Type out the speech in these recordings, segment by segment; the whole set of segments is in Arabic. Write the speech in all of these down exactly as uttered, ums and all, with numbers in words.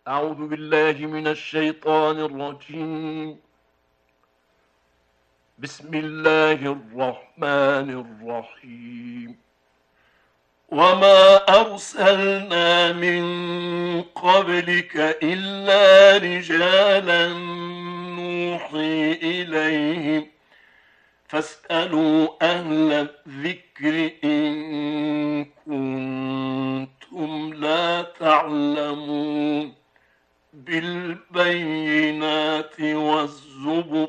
أعوذ بالله من الشيطان الرجيم. بسم الله الرحمن الرحيم. وما أرسلنا من قبلك إلا رجالا نوحي إليهم فاسألوا أهل الذكر إن كنتم لا تعلمون. بالبينات والزبر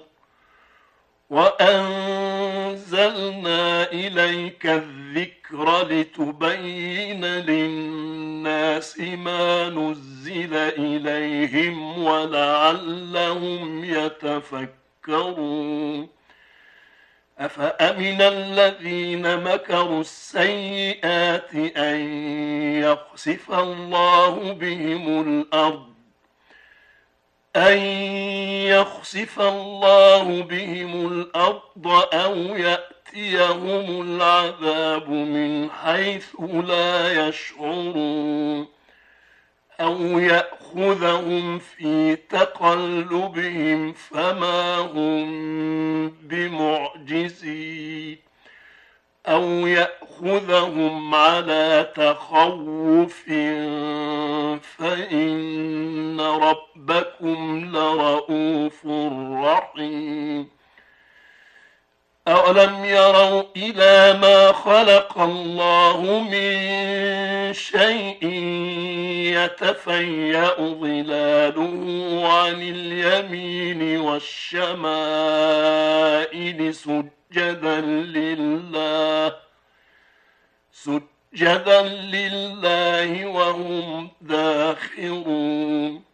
وأنزلنا إليك الذكر لتبين للناس ما نزل إليهم ولعلهم يتفكرون. أفأمن الذين مكروا السيئات أن يخسف الله بهم الأرض أن يخسف الله بهم الأرض أو يأتيهم العذاب من حيث لا يشعرون أو يأخذهم في تقلبهم فما هم بمعجزين أو يأخذهم على تخوف فإن ربكم لرؤوف رحيم. أولم يروا إلى ما خلق الله من شيء يتفيأ ظلاله عن اليمين والشمائل سجدا لله سجدا لله وهم داخرون.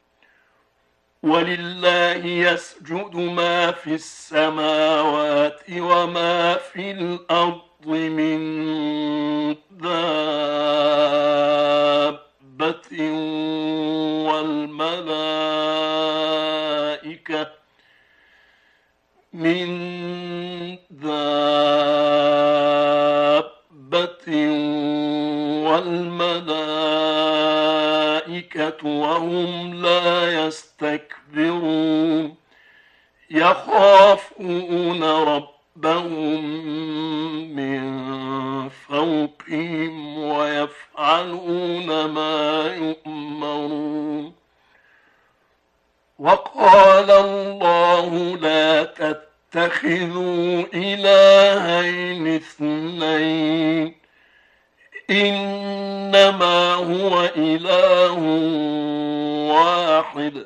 ولله يسجد ما في السماوات وما في الأرض من دابة والملائكة من دابة والملائكة وهم لا يستكبرون. يخافون ربهم من فوقهم ويفعلون ما يؤمرون. وقال الله لا تتخذوا إلهين اثنين إنما هو إله واحد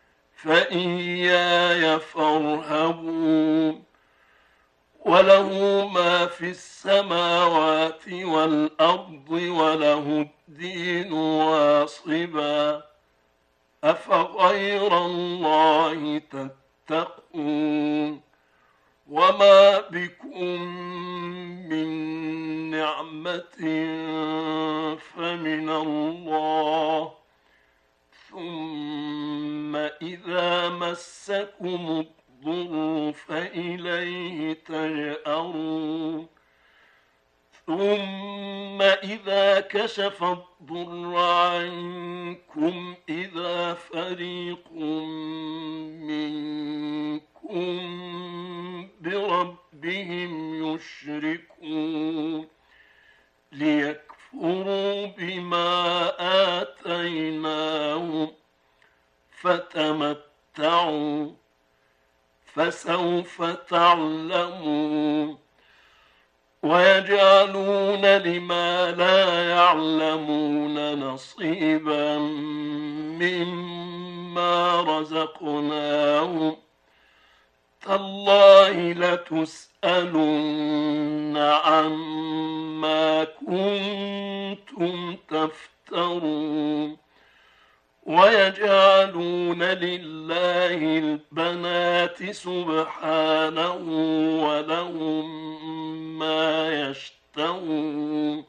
فإياي فارهبون. وله ما في السماوات والأرض وله الدين واصبا أفغير الله تتقون. وما بكم من نعمة فمن الله ثم إذا مسكم الضر فإليه تجأرون. ثم إذا كشف الضر عنكم إذا فريق منكم بربهم يشركون ليكفروا بما آتيناهم فتمتعوا فسوف تعلمون. ويجعلون لما لا يعلمون نصيبا مما رزقناهم تالله لتسألن عما كنتم تفترون. ويجعلون لله البنات سبحانه ولهم ما يشتهون.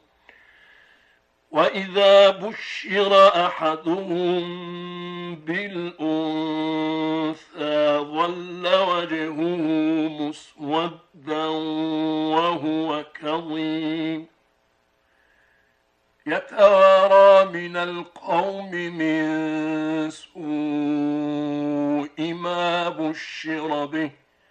وإذا بشر أحدهم بالأنثى ظل وجهه مسودا وهو كظيم يتوارى من القوم من سوء إذا بشر به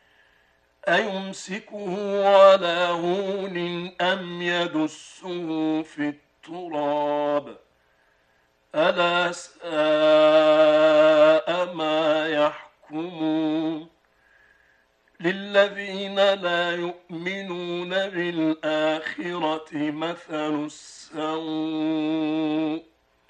أيمسكه على هون أم يدسه في التراب ألا ساء ما يحكمون للذين لا يؤمنون بالآخرة مثل السوء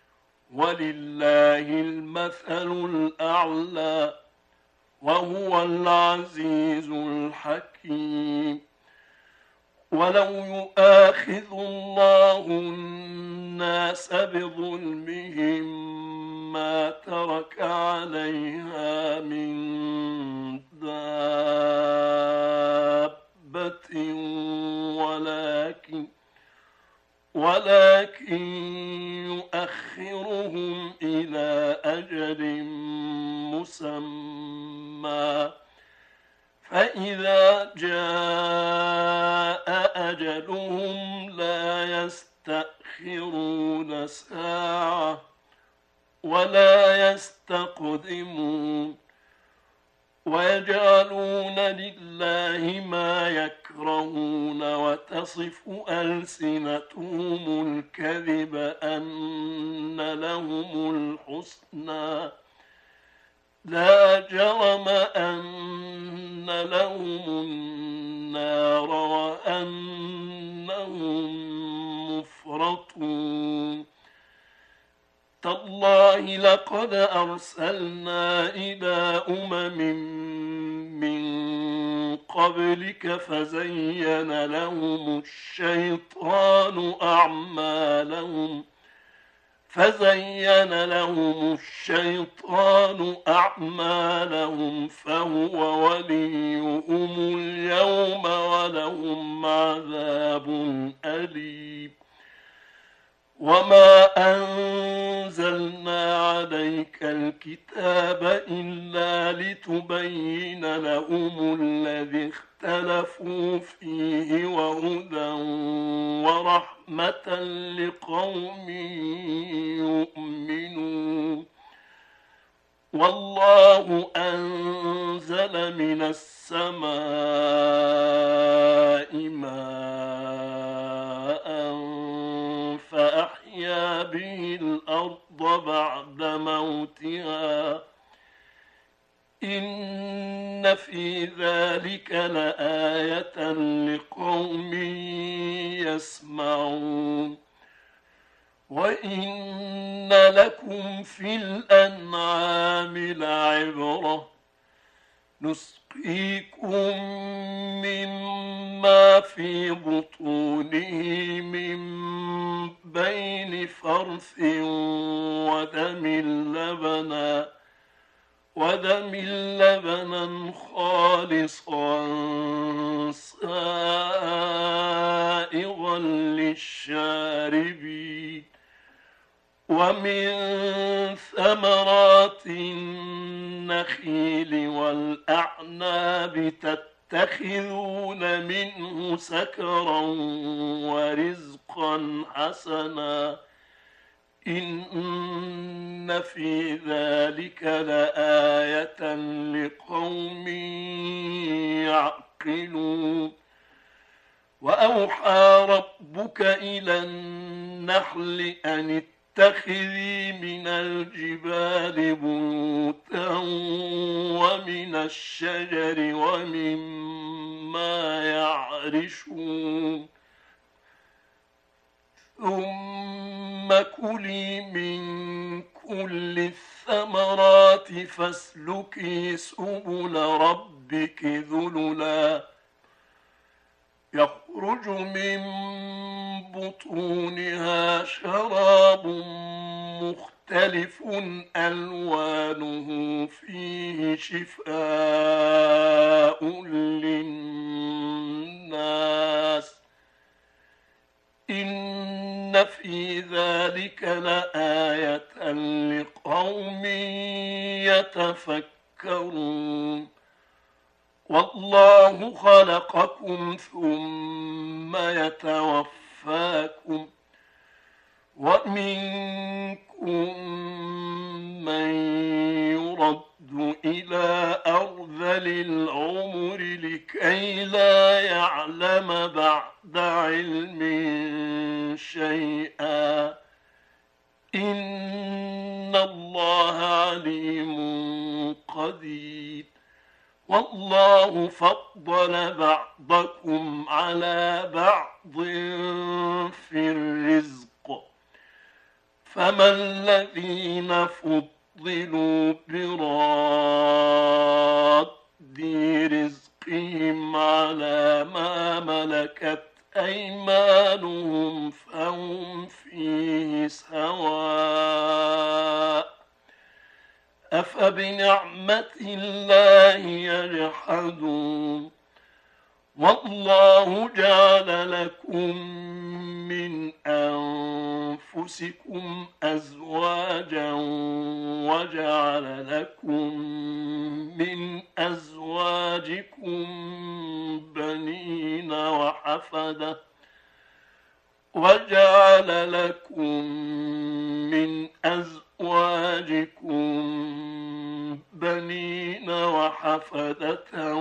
ولله المثل الأعلى وهو العزيز الحكيم ولو يؤاخذ الله الناس بظلمهم ما ترك عليها من دابة ولكن ولكن يؤخرهم إلى أجل مسمى فإذا جاء أجلهم لا يستأخرون ساعة ولا يستقدمون ويجعلون لله ما يكرهون وتصف ألسنتهم الكذب أن لهم الحسنى لا جرم أن لهم النار وأنهم مفرطون تالله لقد أرسلنا إلى أمم من قبلك فزين لهم الشيطان أعمالهم فزين لهم الشيطان أعمالهم فهو وليهم اليوم ولهم عذاب أليم وما أنزلنا عليك الكتاب إلا لتبين لهم الذي اختلفوا فيه وهدى ورحمة لقوم يؤمنون والله أنزل من السماء ماء فأحيا به الأرض بعد موتها إن في ذلك لآية لقوم يسمعون وإن لكم في الأنعام لعبرة نسقيكم مما في بطونه من بين فرث ودم لبنا ودم لبنا خالصا سائغا للشاربين ومن ثمرات النخيل والأعناب تتخذون منه سكرا ورزقا حسنا إن في ذلك لآية لقوم يعقلون وأوحى ربك إلى النحل أن اتخذي من الجبال بيوتا ومن الشجر ومما يعرشون ثم كلي من كل الثمرات فاسلكي سبل ربك ذللا يخرج من بطونها شراب مختلف ألوانه فيه شفاء للناس إن في ذلك لآية لقوم يتفكرون والله خلقكم ثم يتوفاكم ومنكم من يرد الرشد إلى أرذل العمر لكي لا يعلم بعد علم شيئا إن الله عليم قدير والله فضل بعضكم على بعض في الرزق فما الذين فضلوا براد رزقهم على ما ملكت أيمانهم فهم فيه سواء أفبنعمة الله يجحدون والله جعل لكم من أنفسكم أزواجا وجعل لكم من أزواجكم بنين وحفدة وجعل لكم من أزواجكم بنين وحفدة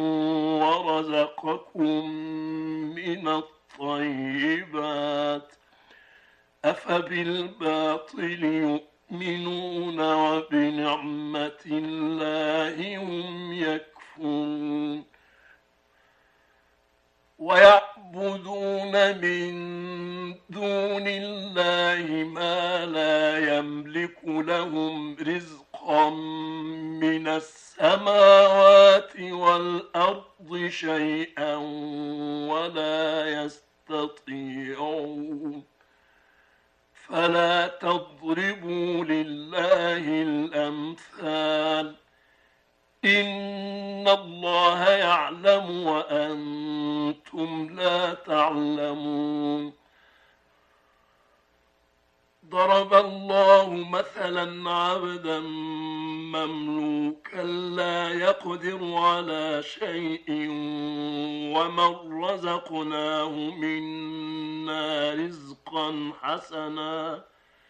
ورزقكم من الطيبات أفبالباطل يؤمنون وبنعمة الله هم يكفرون ويعبدون من دون الله ما لا يملك لهم رزقا من السماوات والأرض شيئا ولا يستطيعون فلا تضربوا لله الأمثال إن الله يعلم وأنتم لا تعلمون ضرب الله مثلا عبدا مملوكا لا يقدر على شيء ومن رزقناه منا رزقا حسنا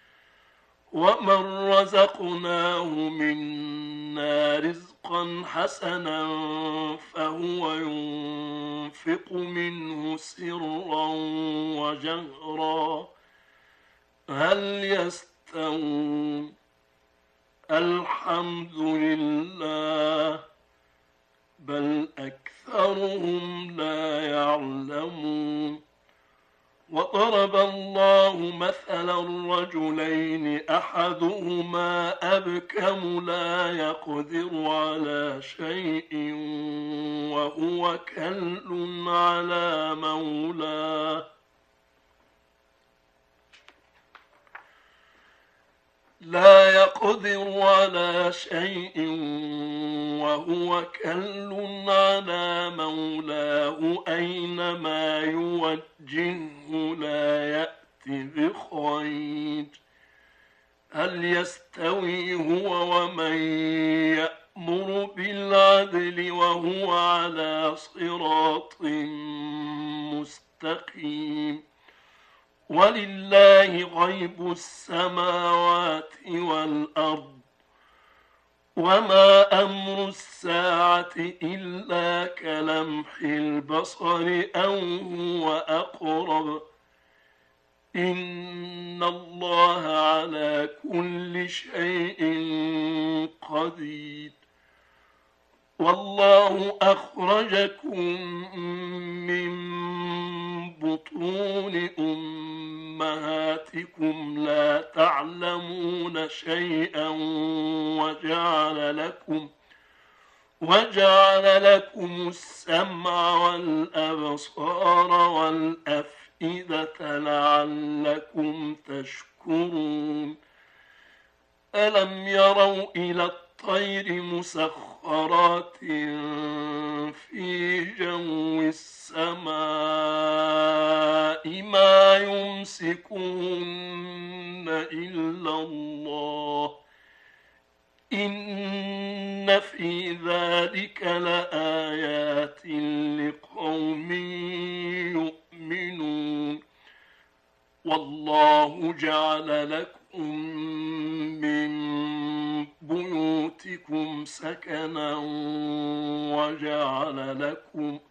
ومن رزقناه منا رزقا حسنا فهو ينفق منه سرا وجهرا هل يستوون الحمد لله بل أكثرهم لا يعلمون وضرب الله مثلا رجلين أحدهما أبكم لا يقدر على شيء وهو كل على مولاه لا يقدر على شيء وهو كل على مولاه أينما يوجهه لا يأتي بخير هل يستوي هو ومن يأمر بالعدل وهو على صراط مستقيم ولله غيب السماوات والأرض وما أمر الساعة إلا كلمح البصر أو هو أقرب إن الله على كل شيء قدير والله أخرجكم من بطون أمهاتكم لا تعلمون شيئا وجعل لكم وجعل لكم السمع والأبصار والأفئدة لعلكم تشكرون ألم يروا إلى الطير مسخرات في جو السماء ما يمسكون إلا الله إن في ذلك لآيات لقوم يؤمنون والله جعل لكم من بيوتكم عليكم سكنا وجعل لكم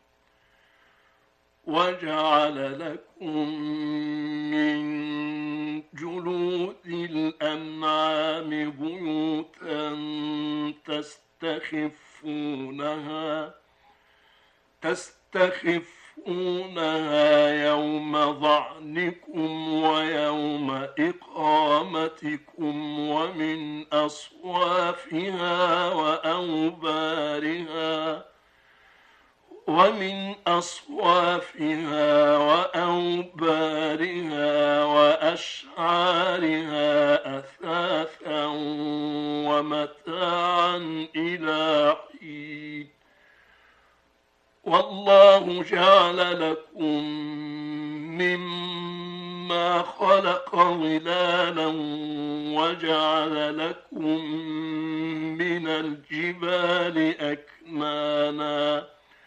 وجعل لكم من جلود الأنعام بيوتا تستخفونها تستخفونها يوم ظعنكم ويوم إقامتكم ومن أصوافها وأوبارها ومن أصوافها وأوبارها وأشعارها أثاثا ومتاعا إلى حين والله جعل لكم مما خلق ظلالا وجعل لكم من الجبال أكنانا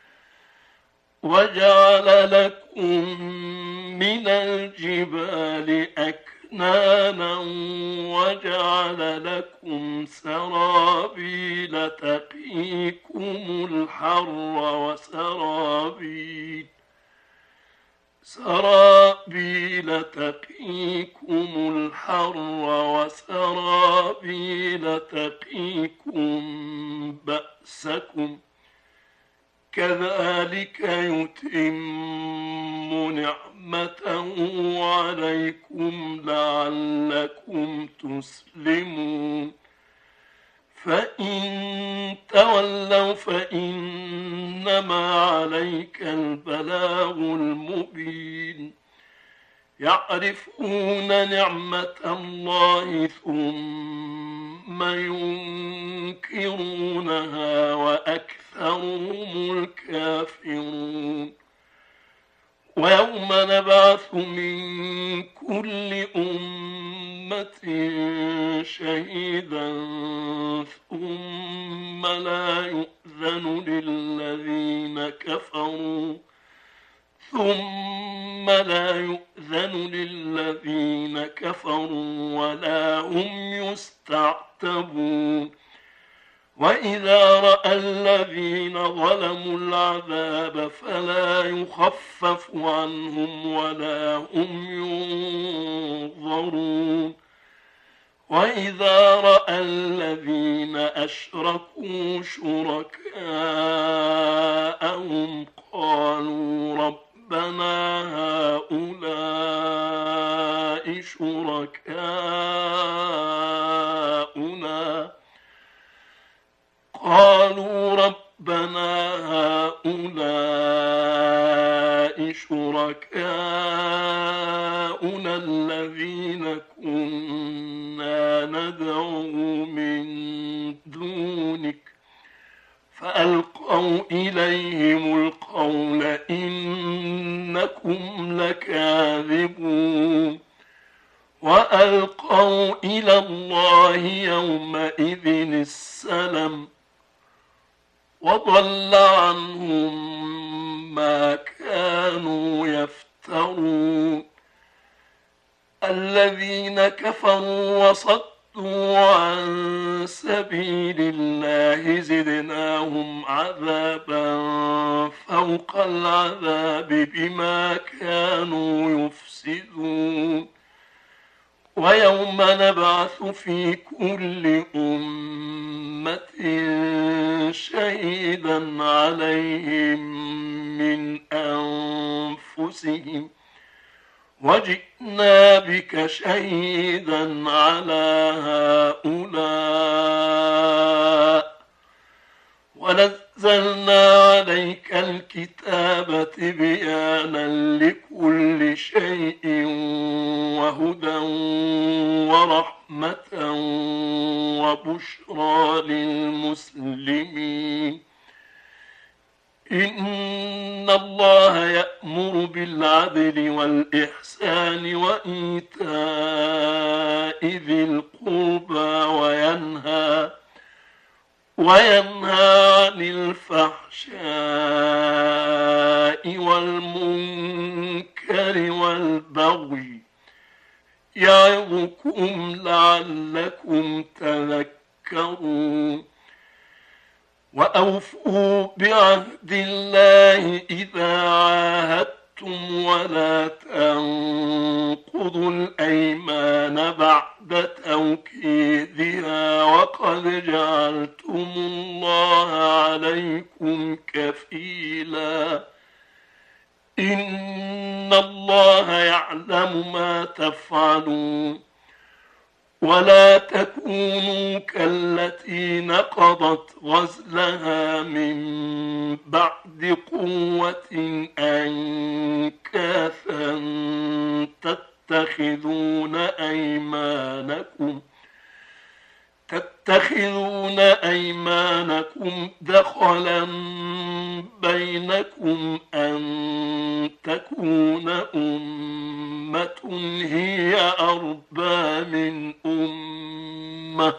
وجعل لكم من الجبال أكنانا وجعل لكم سرابيل تقيكم الحر وسرابيل سرابيل تقيكم الحر وسرابيل تقيكم بأسكم كذلك يتم نعمته عليكم لعلكم تسلمون فإن تولوا فإنما عليك البلاغ المبين يعرفون نعمة الله ثم ينكرونها وأكثرهم الكافرون ويوم نبعث من كل أمة شهيدا ثم لا يؤذن للذين كفروا ثم لا يؤذن للذين كفروا ولا هم يستعتبون وإذا رأى الذين ظلموا العذاب فلا يخفف عنهم ولا هم ينظرون وإذا رأى الذين أشركوا شركاءهم قالوا ربنا هؤلاء شركاؤنا قالوا ربنا هؤلاء شركاؤنا الذين كنا ندعو من دونك فألقوا إليهم القول إنكم لكاذبون وألقوا إلى الله يومئذ السلم وضل عنهم ما كانوا يفترون الذين كفروا وصدوا عن سبيل الله زدناهم عذابا فوق العذاب بما كانوا يفسدون ويوم نبعث في كل أمة شهيدا عليهم من أنفسهم وجئنا بك شهيدا على هؤلاء ونزلنا عليك الكتاب تبيانا لكل شيء وهدى ورحمة وبشرى للمسلمين إن الله يأمر بالعدل والإحسان وإيتاء ذي القربى وينهى وينهى عن الفحشاء والمنكر والبغي يعظكم لعلكم تذكرون وأوفوا بعهد الله إذا عاهدتم ولا تنقضوا الأيمان بعد توكيدها وقد جعلتم الله عليكم كفيلا إن الله يعلم ما تفعلون ولا تكونوا كالتي نقضت غزلها من بعد قوة أنكاثا تتخذون أيمانكم تتخذون أيمانكم دخلا بينكم أن تكون أمة هي أربى من أمة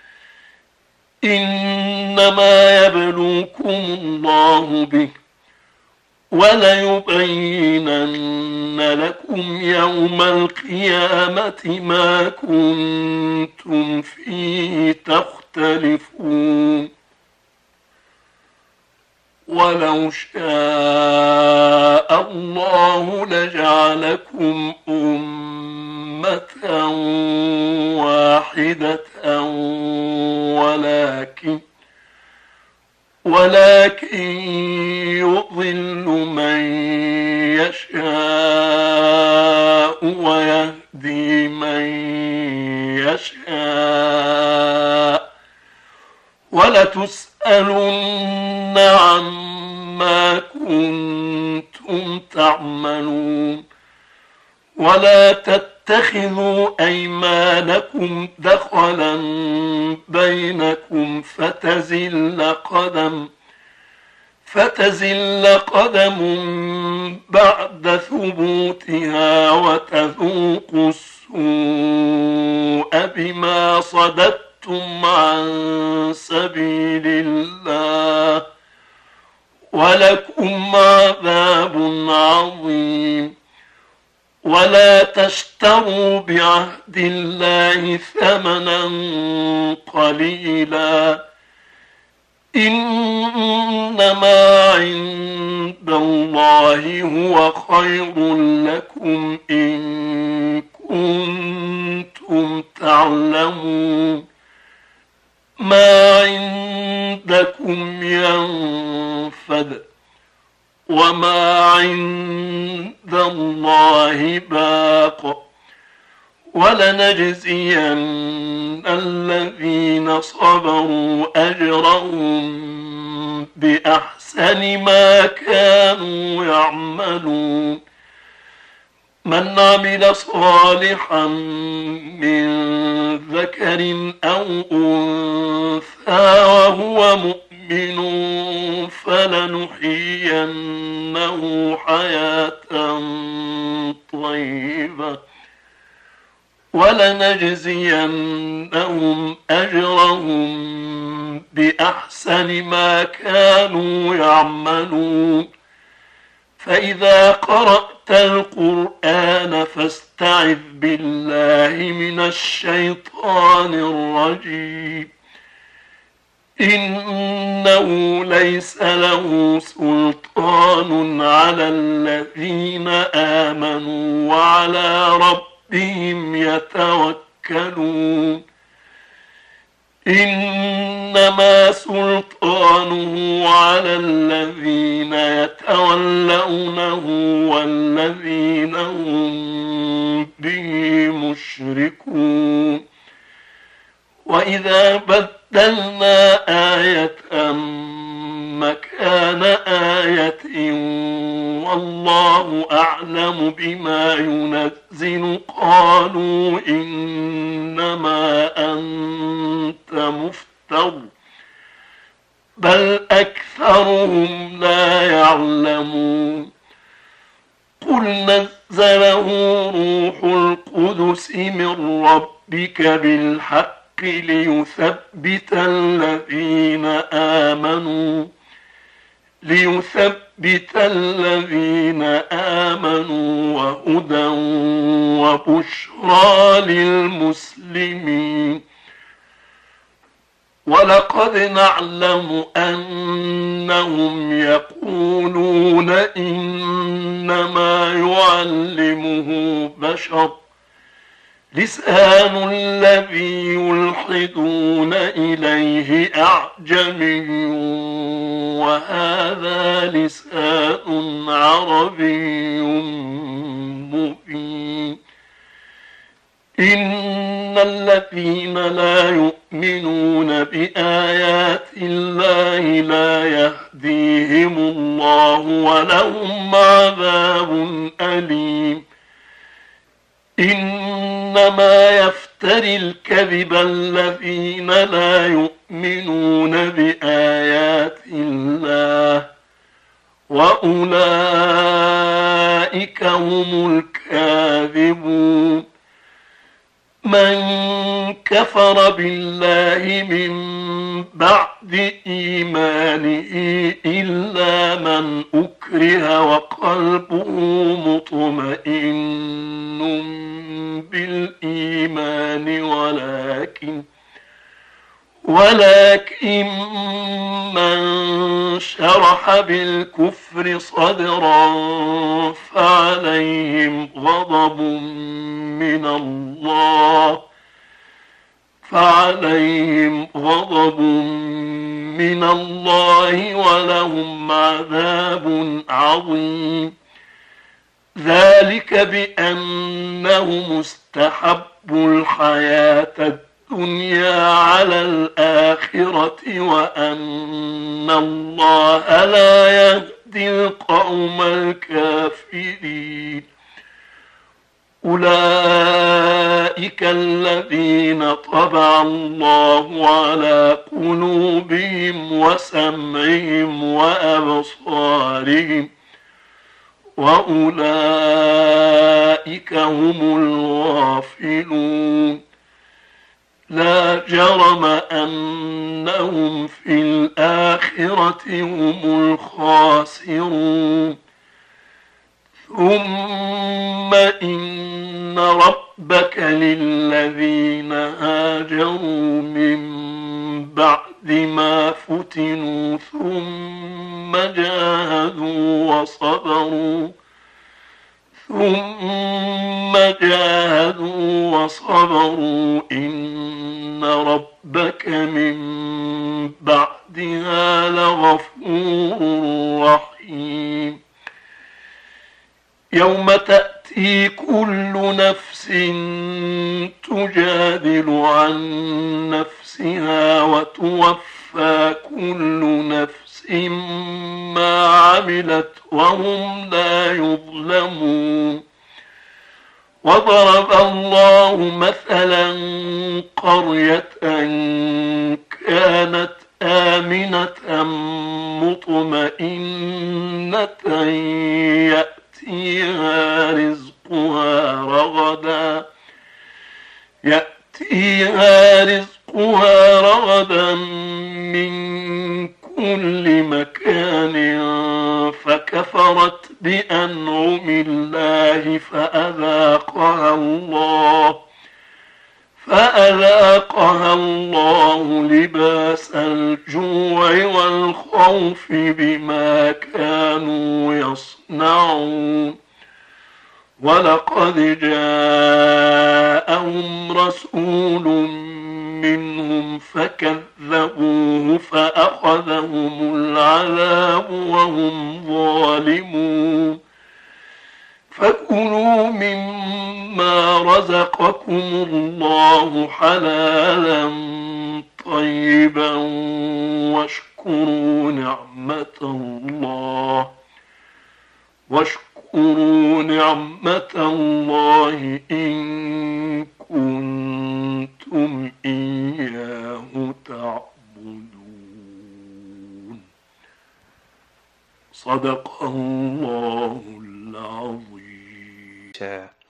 إنما يبلوكم الله به وليبينن لكم يوم القيامة ما كنتم فيه تختلفون ولو شاء الله لجعلكم أمة واحدة ولكن ولكن يضل من يشاء ويهدي من يشاء ولتسألن عما كنتم تعملون ولا تتخذوا أيمانكم دخلا بينكم فتزل قدم فتزل قدم بعد ثبوتها وتذوقوا السوء بما صددتم عن سبيل الله ولكم عذاب عظيم ولا تشتروا بعهد الله ثمنا قليلا إنما عند الله هو خير لكم إن كنتم تعلمون ما عندكم ينفد وما عند الله باق ولنجزين الذين صبروا أجرهم بأحسن ما كانوا يعملون من عمل صالحا من ذكر أو أنثى وهو مؤمن فلنحيينه حياة طيبة ولنجزينهم أجرهم بأحسن ما كانوا يعملون فإذا قرأت القرآن فاستعذ بالله من الشيطان الرجيم إنه ليس له سلطان على الذين آمنوا وعلى ربهم يتوكلون إنما سلطانه على الذين يتولونه والذين هم به مشركون وإذا بدلنا آية مكان آية والله أعلم بما ينزل قالوا إنما أنت مفتر بل أكثرهم لا يعلمون قل نزله روح القدس من ربك بالحق ليثبت الذين آمنوا ليثبت الذين آمنوا وهدى وبشرى للمسلمين ولقد نعلم أنهم يقولون إنما يعلمه بشر لسان الذي يلحدون إليه أعجمي وهذا لسان عربي مبين إن الذين لا يؤمنون بآيات الله لا يهديهم الله ولهم عذاب أليم إنما يفتري الكذب الذين لا يؤمنون بآيات الله وأولئك هم الكاذبون من كفر بالله من بعد إيمانه إلا من أكره وقلبه مطمئن بالإيمان ولكن ولكن من شرح بالكفر صدرا فعليهم غضب من الله فعليهم غضب من الله ولهم عذاب عظيم ذلك بأنهم استحبوا الحياة الدنيا على الآخرة وأن الله لا يهدي القوم الكافرين أولئك الذين طبع الله على قلوبهم وسمعهم وأبصارهم وأولئك هم الغافلون لا جرم أنهم في الآخرة هم الخاسرون ثم إن ربك للذين هاجروا من بعد ما فتنوا ثم جاهدوا وصبروا ثم جاهدوا وصبروا إن ربك من بعدها لغفور رحيم يوم تأتي كل نفس تجادل عن نفسها وتوفى كل نفس ما عملت وهم لا يظلمون وضرب الله مثلا قرية كانت آمنة مطمئنة يأتيها رزقها رغدا يأتيها رزقها رغدا من كل مكان فكفرت بأنعم الله فأذاقها الله فأذاقها الله لباس الجوع والخوف بما كانوا يصنعون ولقد جاءهم رسول منهم فكذبوه فأخذهم العذاب وهم ظالمون فكلوا مما رزقكم الله حلالا طيبا واشكروا نعمة الله واشكروا نعمة الله إن كنتم إياه تعبدون. صدق الله العظيم.